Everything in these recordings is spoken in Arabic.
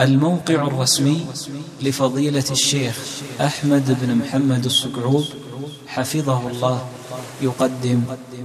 الموقع الرسمي لفضيلة الشيخ أحمد بن محمد الصقعوب حفظه الله يقدم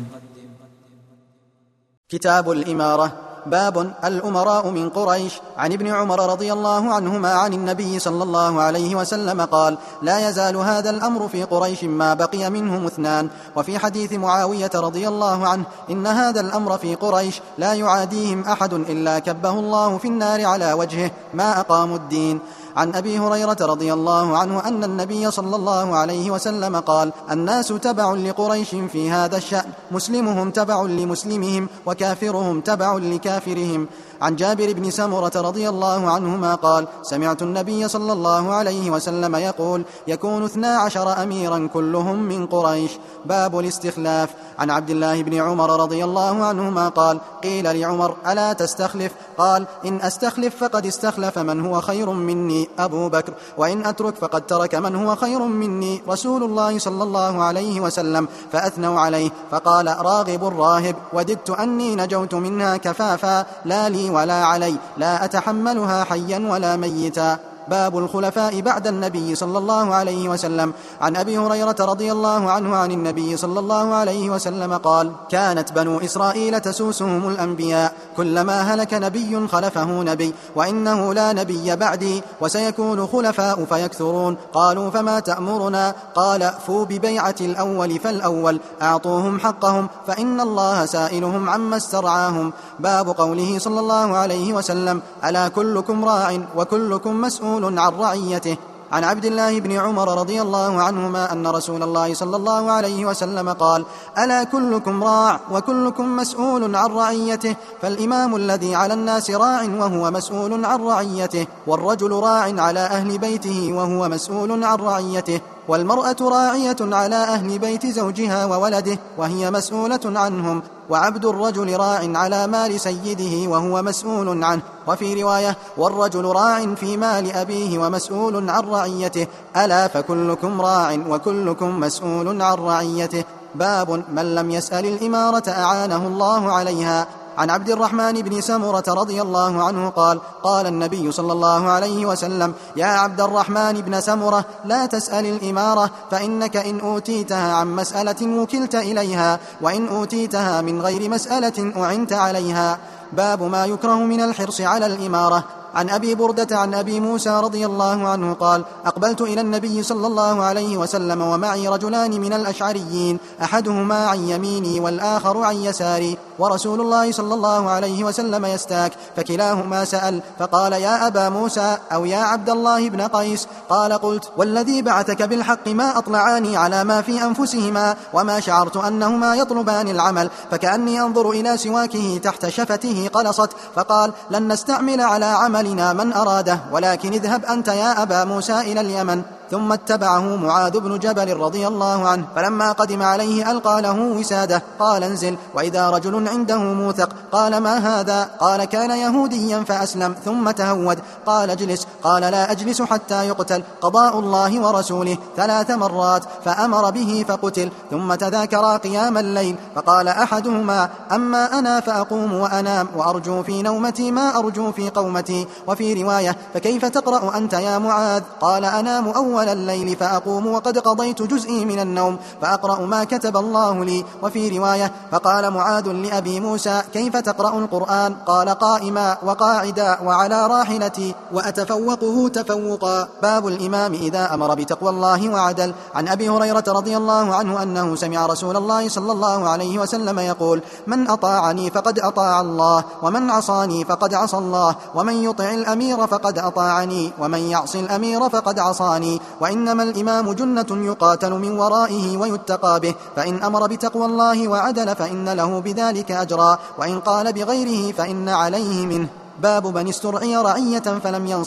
كتاب الإمارة. باب الأمراء من قريش. عن ابن عمر رضي الله عنهما عن النبي صلى الله عليه وسلم قال: لا يزال هذا الأمر في قريش ما بقي منهم اثنان. وفي حديث معاوية رضي الله عنه: إن هذا الأمر في قريش لا يعاديهم أحد إلا كبه الله في النار على وجهه ما أقاموا الدين. عن أبي هريرة رضي الله عنه أن النبي صلى الله عليه وسلم قال: الناس تبع لقريش في هذا الشأن، مسلمهم تبع لمسلمهم وكافرهم تبع لكافرهم. عن جابر بن سمرة رضي الله عنهما قال: سمعت النبي صلى الله عليه وسلم يقول: يكون 12 أميرا كلهم من قريش. باب الاستخلاف. عن عبد الله بن عمر رضي الله عنهما قال: قيل لعمر: ألا تستخلف؟ قال: إن أستخلف فقد استخلف من هو خير مني أبو بكر، وإن أترك فقد ترك من هو خير مني رسول الله صلى الله عليه وسلم. فأثنوا عليه، فقال: راغب راهب، وددت أني نجوت منها كفافا، لا لي ولا علي، لا أتحملها حيا ولا ميتا. باب الخلفاء بعد النبي صلى الله عليه وسلم. عن أبي هريرة رضي الله عنه عن النبي صلى الله عليه وسلم قال: كانت بنو إسرائيل تسوسهم الأنبياء، كلما هلك نبي خلفه نبي، وإنه لا نبي بعدي، وسيكون خلفاء فيكثرون. قالوا: فما تأمرنا؟ قال: فوا ببيعة الأول فالأول، أعطوهم حقهم، فإن الله سائلهم عما استرعاهم. باب قوله صلى الله عليه وسلم: ألا كلكم راع وكلكم مسؤول عن رعيته. عن عبد الله بن عمر رضي الله عنهما أن رسول الله صلى الله عليه وسلم قال: ألا كلكم راع وكلكم مسؤول عن رعيته، فالإمام الذي على الناس راع وهو مسؤول عن رعيته، والرجل راع على أهل بيته وهو مسؤول عن رعيته، والمرأة راعية على أهل بيت زوجها وولده وهي مسؤولة عنهم، وعبد الرجل راع على مال سيده وهو مسؤول عنه. وفي رواية: والرجل راع في مال أبيه ومسؤول عن رعيته. ألا فكلكم راع وكلكم مسؤول عن رعيته. باب من لم يسأل الإمارة أعانه الله عليها. عن عبد الرحمن بن سمرة رضي الله عنه قال: قال النبي صلى الله عليه وسلم: يا عبد الرحمن بن سمرة، لا تسأل الإمارة، فإنك إن أوتيتها عن مسألة وكلت إليها، وإن أوتيتها من غير مسألة أعنت عليها. باب ما يكره من الحرص على الإمارة. عن أبي بردة عن أبي موسى رضي الله عنه قال: أقبلت إلى النبي صلى الله عليه وسلم ومعي رجلان من الأشعريين، أحدهما عن يميني والآخر عن يساري، ورسول الله صلى الله عليه وسلم يستاك، فكلاهما سأل، فقال: يا أبا موسى أو يا عبد الله بن قيس؟ قال: قلت: والذي بعثك بالحق ما أطلعاني على ما في أنفسهما، وما شعرت أنهما يطلبان العمل، فكأني أنظر إلى سواكه تحت شفته قلصت. فقال: لن نستعمل على عمل من أراده، ولكن اذهب أنت يا أبا موسى إلى اليمن. ثم اتبعه معاذ بن جبل رضي الله عنه، فلما قدم عليه ألقى له وسادة، قال: انزل. وإذا رجل عنده موثق، قال: ما هذا؟ قال: كان يهوديا فأسلم ثم تهود. قال: اجلس. قال: لا أجلس حتى يقتل، قضاء الله ورسوله 3 مرات، فأمر به فقتل. ثم تذاكرا قيام الليل، فقال أحدهما: أما أنا فأقوم وأنام، وأرجو في نومتي ما أرجو في قومتي. وفي رواية: فكيف تقرأ أنت يا معاذ؟ قال: أنام أول الليل فأقوم وقد قضيت جزئي من النوم، فأقرأ ما كتب الله لي. وفي رواية: فقال معاذ لأبي موسى: كيف تقرأ القرآن؟ قال: قائما وقاعدا وعلى راحلتي، وأتفوقه تفوقا. باب الإمام إذا أمر بتقوى الله وعدل. عن أبي هريرة رضي الله عنه أنه سمع رسول الله صلى الله عليه وسلم يقول: من أطاعني فقد أطاع الله، ومن عصاني فقد عصى الله، ومن يطع الأمير فقد أطاعني، ومن يعص الأمير فقد عصاني. وإنما الإمام جنة يقاتل من ورائه ويتقى به، فإن أمر بتقوى الله وعدل فإن له بذلك أجرا، وإن قال بغيره فإن عليه منه. باب من استرعي رعية فلم ينصح.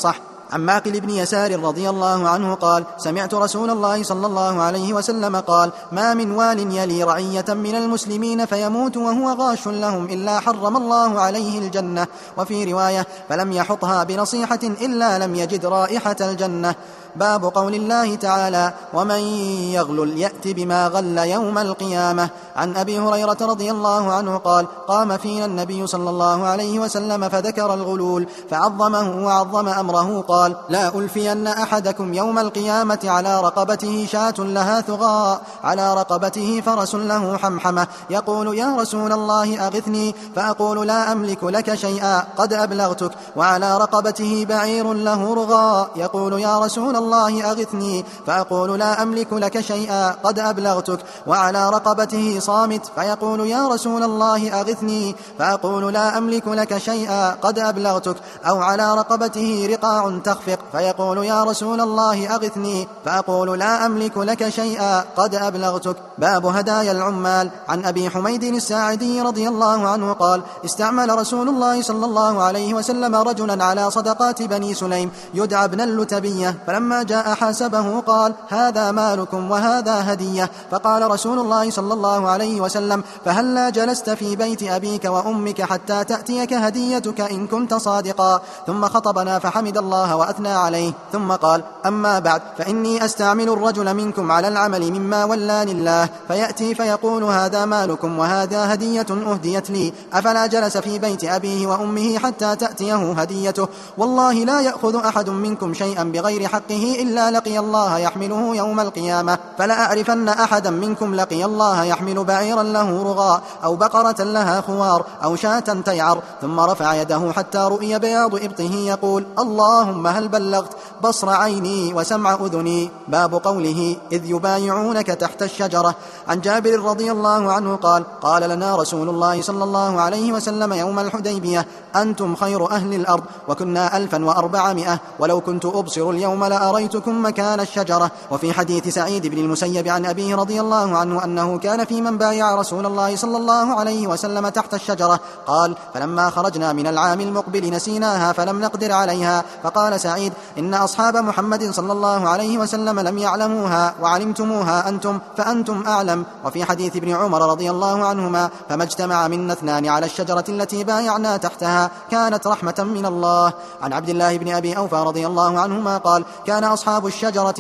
عن معقل بن يسار رضي الله عنه قال سمعت رسول الله صلى الله عليه وسلم قال ما من وال يلي رعية من المسلمين فيموت وهو غاش لهم إلا حرم الله عليه الجنة. وفي رواية فلم يحطها بنصيحة إلا لم يجد رائحة الجنة. باب قول الله تعالى ومن يغلل يأت بما غل يوم القيامة. عن أبي هريرة رضي الله عنه قال قام فينا النبي صلى الله عليه وسلم فذكر الغلول فعظمه وعظم أمره قال لا ألفين أحدكم يوم القيامة على رقبته شاة لها ثغاء على رقبته فرس له حمحمة يقول يا رسول الله أغثني فأقول لا أملك لك شيئا قد أبلغتك وعلى رقبته بعير له رغاء يقول يا رسول الله أغثني فأقول لا أملك لك شيئا قد أبلغتك وعلى رقبته صامت فيقول يا رسول الله أغثني فأقول لا أملك لك شيئا قد أبلغتك أو على رقبته رقاع تخفق فيقول يا رسول الله أغثني فأقول لا أملك لك شيئا قد أبلغتك. باب هدايا العمال. عن أبي حميد الساعدي رضي الله عنه قال استعمل رسول الله صلى الله عليه وسلم رجلا على صدقات بني سليم يدعى ابن اللتبية فلما جاء حاسبه قال هذا مالكم وهذا هدية. فقال رسول الله صلى الله عليه وسلم فهلا جلست في بيت أبيك وأمك حتى تأتيك هديتك إن كنت صادقا. ثم خطبنا فحمد الله وأثنى عليه ثم قال أما بعد فإني أستعمل الرجل منكم على العمل مما ولاني الله فيأتي فيقول هذا مالكم وهذا هدية أهديت لي أفلا جلس في بيت أبيه وأمه حتى تأتيه هديته والله لا يأخذ أحد منكم شيئا بغير حقه إلا لقي الله يحمله يوم القيامة فلا أعرفن أحدا منكم لقي الله يحمل بعيرا له رغاء أو بقرة لها خوار أو شاة تيعر ثم رفع يده حتى رؤي بياض إبطه يقول اللهم هل بلغت بصر عيني وسمع أذني. باب قوله إذ يبايعونك تحت الشجرة. عن جابر رضي الله عنه قال قال لنا رسول الله صلى الله عليه وسلم يوم الحديبية أنتم خير أهل الأرض وكنا 1400 ولو كنت أبصر اليوم لأريتكم مكان الشجرة. وفي حديث سعيد بن المسيب عن أبيه رضي الله عنه أنه كان في من بايع رسول الله صلى الله عليه وسلم تحت الشجرة قال فلما خرجنا من العام المقبل نسيناها فلم نقدر عليها فقال سعيد إن أصحاب محمد صلى الله عليه وسلم لم يعلموها وعلمتموها أنتم فأنتم أعلم. وفي حديث ابن عمر رضي الله عنهما فما اجتمع منا اثنان على الشجرة التي بايعنا تحتها كانت رحمة من الله. عن عبد الله بن أبي أوفى رضي الله عنهما قال كان أصحاب الشجرة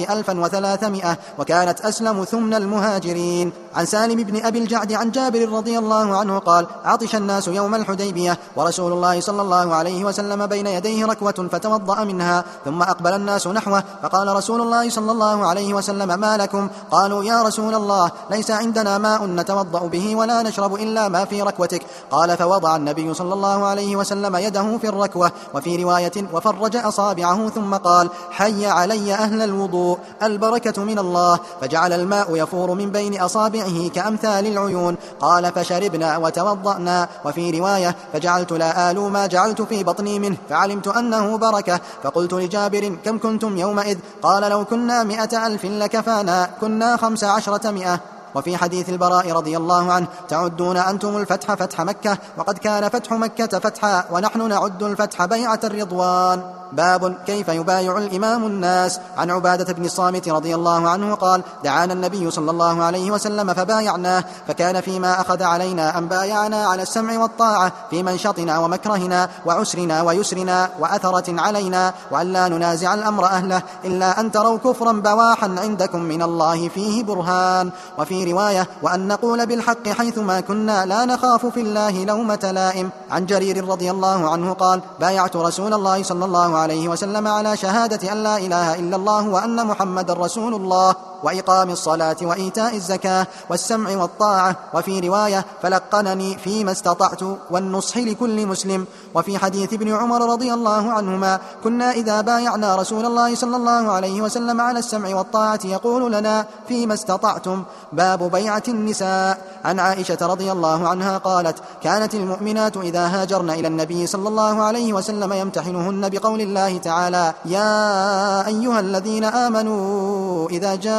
1300 وكانت أسلم ثمن المهاجرين. عن سالم بن أبي الجعد عن جابر رضي الله عنه قال عطش الناس يوم الحديبية ورسول الله صلى الله عليه وسلم بين يديه ركوة فتوضأ منها ثم أقبل الناس نحوه فقال رسول الله صلى الله عليه وسلم ما لكم؟ قالوا يا رسول الله ليس عندنا ماء نتوضأ به ولا نشرب إلا ما في ركوتك. قال فوضع النبي صلى الله عليه وسلم يده في الركوة وفي رواية وفرج أصابعه ثم قال حي علي أهل الوضوء البركة من الله فجعل الماء يفور من بين أصابعه كأمثال العيون. قال فشربنا وتوضأنا. وفي رواية فجعلت لا آلو ما جعلت في بطني منه فعلمت أنه بركة فقلت لجابر كم كنتم يومئذ؟ قال لو كنا 100,000 لكفانا كنا 1500. وفي حديث البراء رضي الله عنه تعدون أنتم الفتح فتح مكة وقد كان فتح مكة فتحا ونحن نعد الفتح بيعة الرضوان. باب كيف يبايع الإمام الناس. عن عبادة بن الصامت رضي الله عنه قال دعانا النبي صلى الله عليه وسلم فبايعناه فكان فيما أخذ علينا أن بايعنا على السمع والطاعة في منشطنا ومكرهنا وعسرنا ويسرنا وأثرة علينا وأن لا ننازع الأمر أهله إلا أن تروا كفرا بواحا عندكم من الله فيه برهان. وفي رواية وأن نقول بالحق حيثما كنا لا نخاف في الله لومة لائم. عن جرير رضي الله عنه قال بايعت رسول الله صلى الله عليه وسلم على شهادة أن لا إله إلا الله وأن محمد رسول الله وإقام الصلاة وإيتاء الزكاة والسمع والطاعة. وفي رواية فلقنني فيما استطعت والنصح لكل مسلم. وفي حديث ابن عمر رضي الله عنهما كنا إذا بايعنا رسول الله صلى الله عليه وسلم على السمع والطاعة يقول لنا فيما استطعتم. باب بيعة النساء. عن عائشة رضي الله عنها قالت كانت المؤمنات إذا هاجرن إلى النبي صلى الله عليه وسلم يمتحنهن بقول الله تعالى يا أيها الذين آمنوا إذا جاء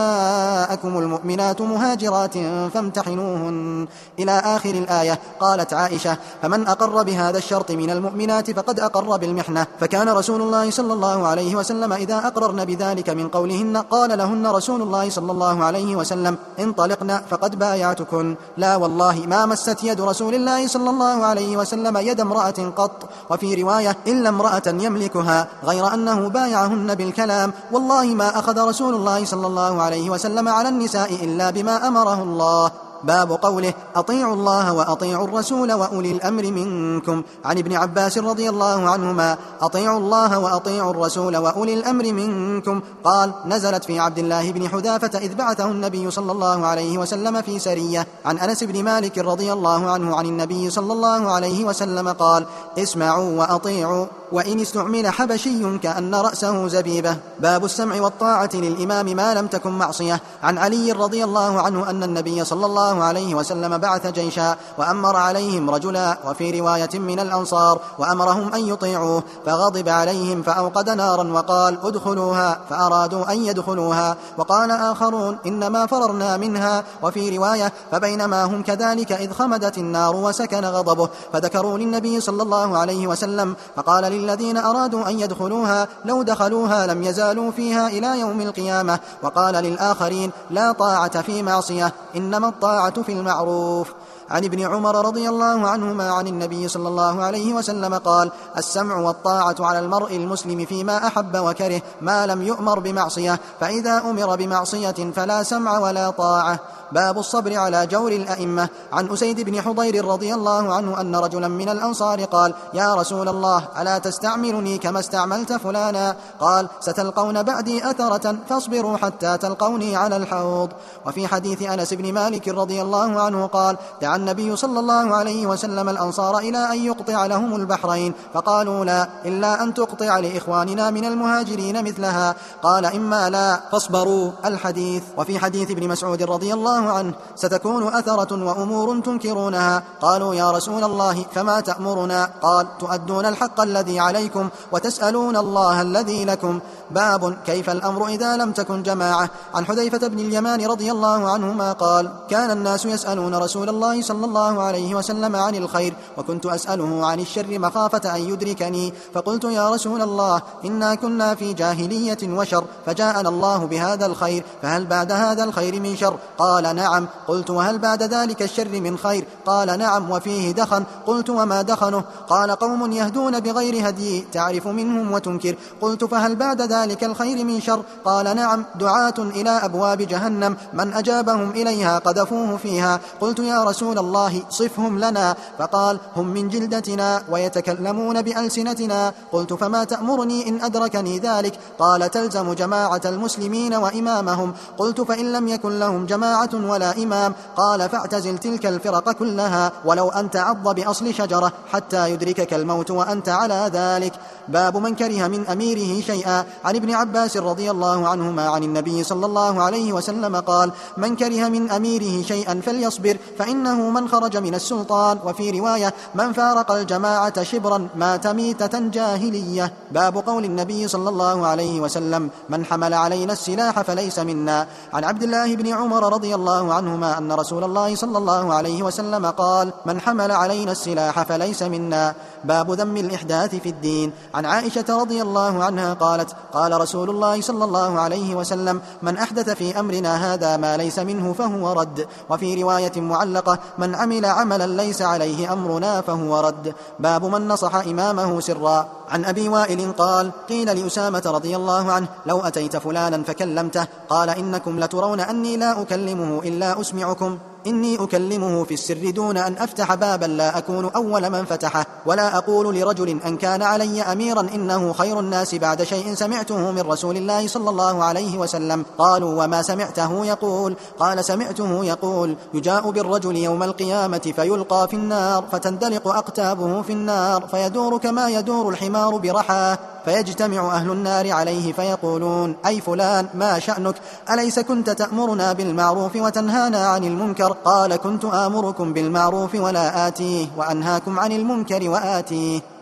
جاءكم المؤمنات مهاجرات فامتحنوهن إلى آخر الآية. قالت عائشة: فمن أقر بهذا الشرط من المؤمنات فقد أقر بالمحنة. فكان رسول الله صلى الله عليه وسلم إذا أقررن بذلك من قولهن قال لهن رسول الله صلى الله عليه وسلم: انطلقن فقد بايعتكن. لا والله ما مست يد رسول الله صلى الله عليه وسلم يد امرأة قط، وفي رواية: إلا امرأة يملكها، غير أنه بايعهن بالكلام. والله ما أخذ رسول الله صلى الله عليه وسلم على النساء إلا بما أمره الله. باب قوله: أطيعوا الله وأطيعوا الرسول وأولي الأمر منكم. عن ابن عباس رضي الله عنهما: أطيعوا الله وأطيعوا الرسول وأولي الأمر منكم. قال: نزلت في عبد الله بن حذافة إذ بعثه النبي صلى الله عليه وسلم في سرية. عن أنس بن مالك رضي الله عنه عن النبي صلى الله عليه وسلم قال: اسمعوا وأطيعوا وإن استعمل حبشي كأن رأسه زبيبة. باب السمع والطاعة للإمام ما لم تكن معصية. عن علي رضي الله عنه أن النبي صلى الله عليه وسلم بعث جيشا وأمر عليهم رجلا، وفي رواية من الأنصار، وأمرهم أن يطيعوه، فغضب عليهم فأوقد نارا وقال: ادخلوها، فأرادوا أن يدخلوها، وقال آخرون: إنما فررنا منها، وفي رواية: فبينما هم كذلك إذ خمدت النار وسكن غضبه، فذكروا للنبي صلى الله عليه وسلم، فقال للذين أرادوا أن يدخلوها: لو دخلوها لم يزالوا فيها إلى يوم القيامة. وقال للآخرين: لا طاعة في معصية، إنما الطاعة في المعروف. عن ابن عمر رضي الله عنهما عن النبي صلى الله عليه وسلم قال: السمع والطاعة على المرء المسلم فيما أحب وكره ما لم يؤمر بمعصية، فإذا أمر بمعصية فلا سمع ولا طاعة. باب الصبر على جور الأئمة. عن أسيد بن حضير رضي الله عنه أن رجلا من الأنصار قال: يا رسول الله، ألا تستعملني كما استعملت فلانا؟ قال: ستلقون بعدي أثرة فاصبروا حتى تلقوني على الحوض. وفي حديث أنس بن مالك رضي الله عنه قال: دعا النبي صلى الله عليه وسلم الأنصار إلى أن يقطع لهم البحرين، فقالوا: لا، إلا أن تقطع لإخواننا من المهاجرين مثلها. قال: إما لا فاصبروا. الحديث. وفي حديث ابن مسعود رضي الله عنه: ستكون أثرة وأمور تنكرونها. قالوا: يا رسول الله، فما تأمرنا؟ قال: تؤدون الحق الذي عليكم وتسألون الله الذي لكم. باب كيف الأمر إذا لم تكن جماعة. عن حذيفة بن اليمان رضي الله عنهما قال: كان الناس يسألون رسول الله صلى الله عليه وسلم عن الخير، وكنت أسأله عن الشر مخافة أن يدركني، فقلت: يا رسول الله، إنا كنا في جاهلية وشر، فجاءنا الله بهذا الخير، فهل بعد هذا الخير من شر؟ قال: نعم. قلت: وهل بعد ذلك الشر من خير؟ قال: نعم، وفيه دخن. قلت: وما دخنه؟ قال: قوم يهدون بغير هدي تعرف منهم وتنكر. قلت: فهل بعد ذلك الخير من شر؟ قال: نعم، دعاة إلى أبواب جهنم من أجابهم إليها قذفوه فيها. قلت: يا رسول الله، صفهم لنا. فقال: هم من جلدتنا ويتكلمون بألسنتنا. قلت: فما تأمرني إن أدركني ذلك؟ قال: تلزم جماعة المسلمين وإمامهم. قلت: فإن لم يكن لهم جماعة ولا إمام؟ قال: فاعتزل تلك الفرق كلها، ولو أن تعض بأصل شجرة حتى يدركك الموت وأنت على ذلك. باب من كره من أميره شيئا. عن ابن عباس رضي الله عنهما عن النبي صلى الله عليه وسلم قال: من كره من أميره شيئا فليصبر، فإنه من خرج من السلطان. وفي رواية: من فارق الجماعة شبرا مات ميتة جاهلية. باب قول النبي صلى الله عليه وسلم: من حمل علينا السلاح فليس منا. عن عبد الله بن عمر رضي الله عنهما أن رسول الله صلى الله عليه وسلم قال: من حمل علينا السلاح فليس منا. باب ذم الإحداث في الدين. عن عائشة رضي الله عنها قالت: قال رسول الله صلى الله عليه وسلم: من أحدث في أمرنا هذا ما ليس منه فهو رد. وفي رواية معلقة: من عمل عملا ليس عليه أمرنا فهو رد. باب من نصح إمامه سرا. عن أبي وائل قال: قيل لأسامة رضي الله عنه: لو أتيت فلانا فكلمته، قال: إنكم لترون أني لا أكلمه إلا أسمعكم، إني أكلمه في السر دون أن أفتح بابا لا أكون أول من فتحه، ولا أقول لرجل أن كان علي أميرا إنه خير الناس بعد شيء سمعته من رسول الله صلى الله عليه وسلم. قالوا: وما سمعته يقول؟ قال: سمعته يقول: يجاء بالرجل يوم القيامة فيلقى في النار، فتندلق أقتابه في النار، فيدور كما يدور الحمار برحاه، فيجتمع أهل النار عليه فيقولون: أي فلان، ما شأنك؟ أليس كنت تأمرنا بالمعروف وتنهانا عن المنكر؟ قال: كنت آمركم بالمعروف ولا آتيه، وأنهاكم عن المنكر وآتيه.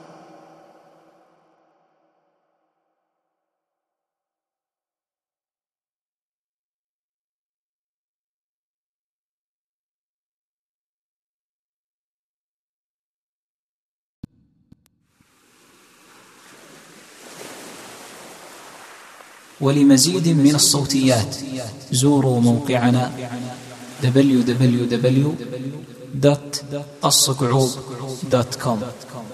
ولمزيد من الصوتيات زوروا موقعنا www.الصقعوب.com.